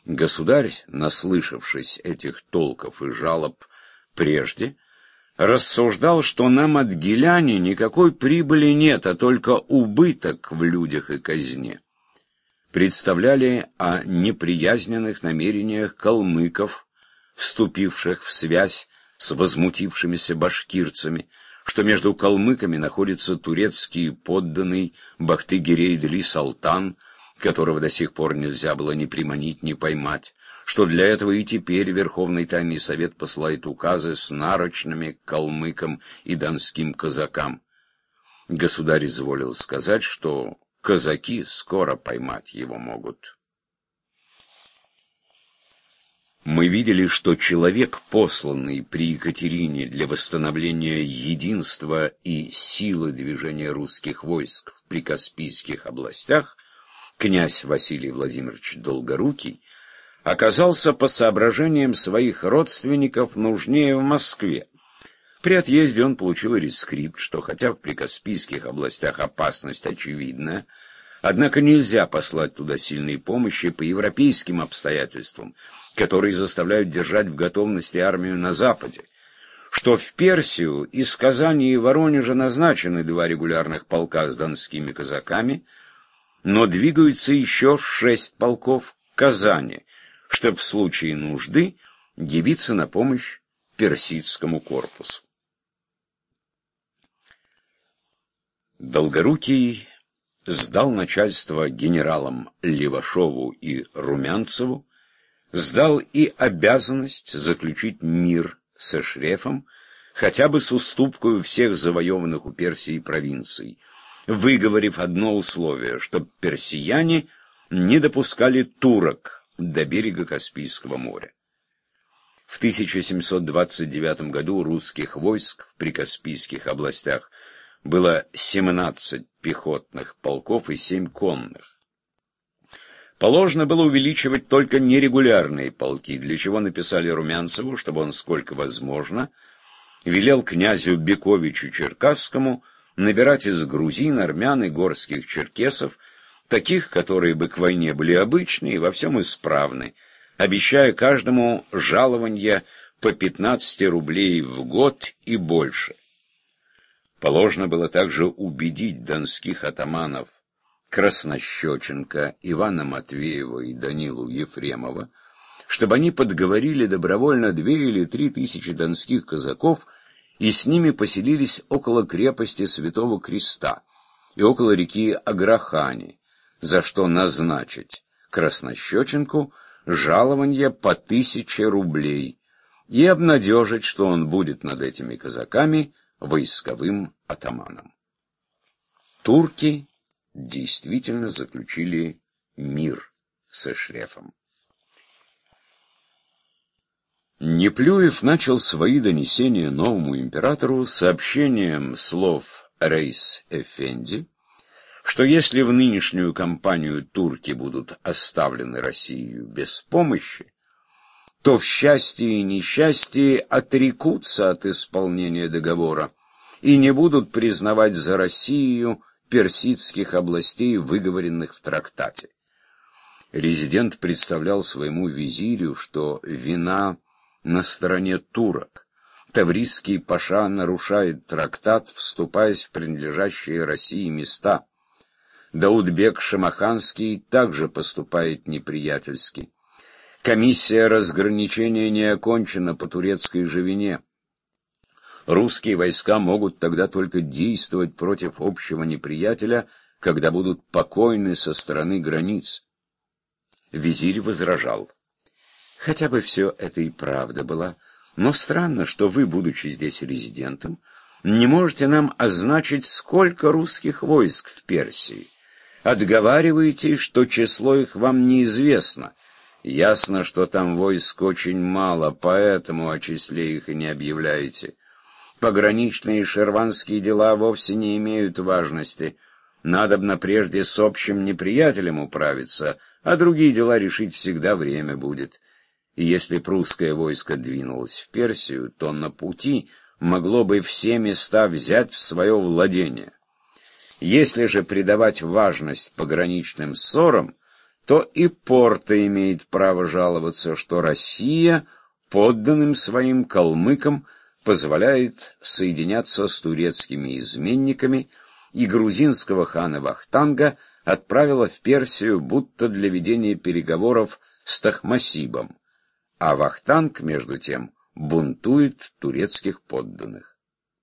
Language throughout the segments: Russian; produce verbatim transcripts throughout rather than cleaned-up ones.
Государь, наслышавшись этих толков и жалоб прежде, рассуждал, что нам от геляни никакой прибыли нет, а только убыток в людях и казне. Представляли о неприязненных намерениях калмыков, вступивших в связь с возмутившимися башкирцами, что между калмыками находится турецкий подданный Бахты-Гирей-Дели Салтан, которого до сих пор нельзя было ни приманить, ни поймать, что для этого и теперь Верховный Тайный Совет посылает указы с нарочными к калмыкам и донским казакам. Государь изволил сказать, что казаки скоро поймать его могут. Мы видели, что человек, посланный при Екатерине для восстановления единства и силы движения русских войск в прикаспийских областях, князь Василий Владимирович Долгорукий, оказался по соображениям своих родственников нужнее в Москве. При отъезде он получил рескрипт, что хотя в прикаспийских областях опасность очевидна, однако нельзя послать туда сильной помощи по европейским обстоятельствам, которые заставляют держать в готовности армию на Западе, что в Персию из Казани и Воронежа назначены два регулярных полка с донскими казаками, но двигаются еще шесть полков к Казани, чтобы в случае нужды явиться на помощь персидскому корпусу. Долгорукий сдал начальство генералам Левашову и Румянцеву, сдал и обязанность заключить мир со Шрефом, хотя бы с уступкой всех завоеванных у Персии провинций, выговорив одно условие, чтобы персияне не допускали турок до берега Каспийского моря. В тысяча семьсот двадцать девятом году русских войск в прикаспийских областях было семнадцать пехотных полков и семь конных. Положено было увеличивать только нерегулярные полки, для чего написали Румянцеву, чтобы он, сколько возможно, велел князю Бековичу Черкасскому набирать из грузин, армян и горских черкесов, таких, которые бы к войне были обычны и во всем исправны, обещая каждому жалованье по пятнадцать рублей в год и больше. Положено было также убедить донских атаманов Краснощеченко, Ивана Матвеева и Данилу Ефремова, чтобы они подговорили добровольно две или три тысячи донских казаков и с ними поселились около крепости Святого Креста и около реки Аграхани, за что назначить Краснощеченку жалованье по тысяче рублей и обнадежить, что он будет над этими казаками войсковым атаманом. Турки действительно заключили мир со Шрефом. Неплюев начал свои донесения новому императору сообщением слов Рейс-Эфенди, что если в нынешнюю кампанию турки будут оставлены Россией без помощи, то в счастье и несчастье отрекутся от исполнения договора и не будут признавать за Россию персидских областей, выговоренных в трактате. Резидент представлял своему визирю, что вина на стороне турок. Таврисский паша нарушает трактат, вступаясь в принадлежащие России места. Даудбек Шамаханский также поступает неприятельски. Комиссия разграничения не окончена по турецкой же вине. Русские войска могут тогда только действовать против общего неприятеля, когда будут покойны со стороны границ. Визирь возражал: хотя бы все это и правда была, но странно, что вы, будучи здесь резидентом, не можете нам означить, сколько русских войск в Персии. Отговариваете, что число их вам неизвестно. Ясно, что там войск очень мало, поэтому о числе их и не объявляете. Пограничные шерванские дела вовсе не имеют важности. Надобно прежде с общим неприятелем управиться, а другие дела решить всегда время будет. И если прусское войско двинулось в Персию, то на пути могло бы все места взять в свое владение. Если же придавать важность пограничным ссорам, то и Порта имеет право жаловаться, что Россия подданным своим калмыкам позволяет соединяться с турецкими изменниками, и грузинского хана Вахтанга отправила в Персию будто для ведения переговоров с Тахмасибом, а Вахтанг, между тем, бунтует турецких подданных.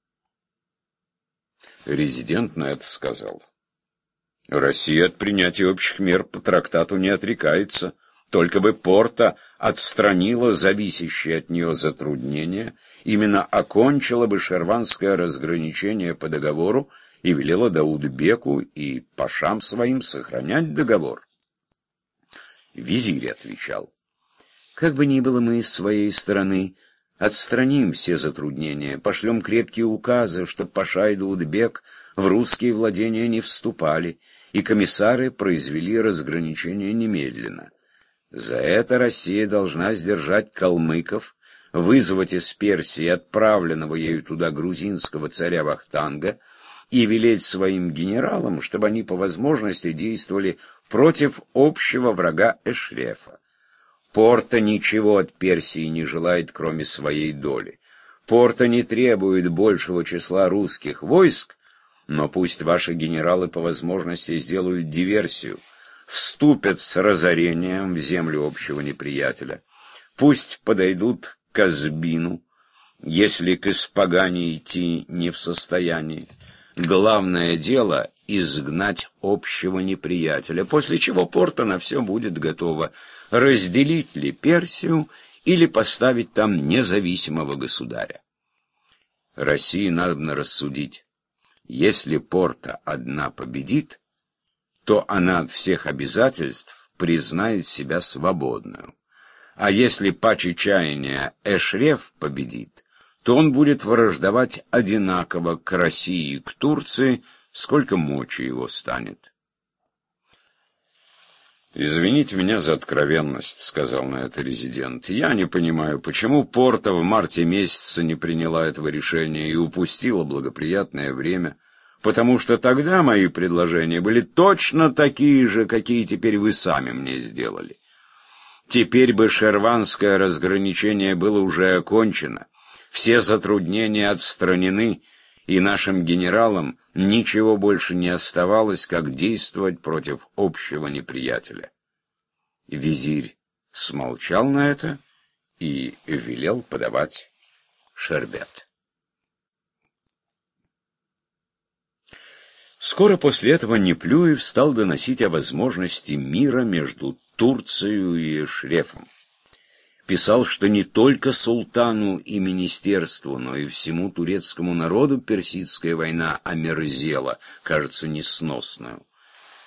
Резидент на это сказал: Россия от принятия общих мер по трактату не отрекается, только бы Порта отстранила зависящие от нее затруднения, именно окончила бы шерванское разграничение по договору и велела Дауд-беку и пашам своим сохранять договор. Визирь отвечал: как бы ни было, мы с своей стороны отстраним все затруднения, пошлем крепкие указы, чтоб паша и Дауд-бек в русские владения не вступали, и комиссары произвели разграничение немедленно. За это Россия должна сдержать калмыков, вызвать из Персии отправленного ею туда грузинского царя Вахтанга и велеть своим генералам, чтобы они по возможности действовали против общего врага Эшрефа. Порта ничего от Персии не желает, кроме своей доли. Порта не требует большего числа русских войск, но пусть ваши генералы по возможности сделают диверсию, вступят с разорением в землю общего неприятеля. Пусть подойдут к Казбину, если к Испагане идти не в состоянии. Главное дело — изгнать общего неприятеля, после чего Порта на все будет готова: разделить ли Персию или поставить там независимого государя. России надобно рассудить: если Порта одна победит, то она от всех обязательств признает себя свободную. А если паче чаяния Эшреф победит, то он будет враждовать одинаково к России и к Турции, сколько мочи его станет. «Извините меня за откровенность», — сказал на это резидент. «Я не понимаю, почему Порта в марте месяце не приняла этого решения и упустила благоприятное время, потому что тогда мои предложения были точно такие же, какие теперь вы сами мне сделали. Теперь бы шерванское разграничение было уже окончено, все затруднения отстранены, и нашим генералам ничего больше не оставалось, как действовать против общего неприятеля». Визирь смолчал на это и велел подавать шербет. Скоро после этого Неплюев стал доносить о возможности мира между Турцией и Эшрефом. Писал, что не только султану и министерству, но и всему турецкому народу персидская война омерзела, кажется, несносную.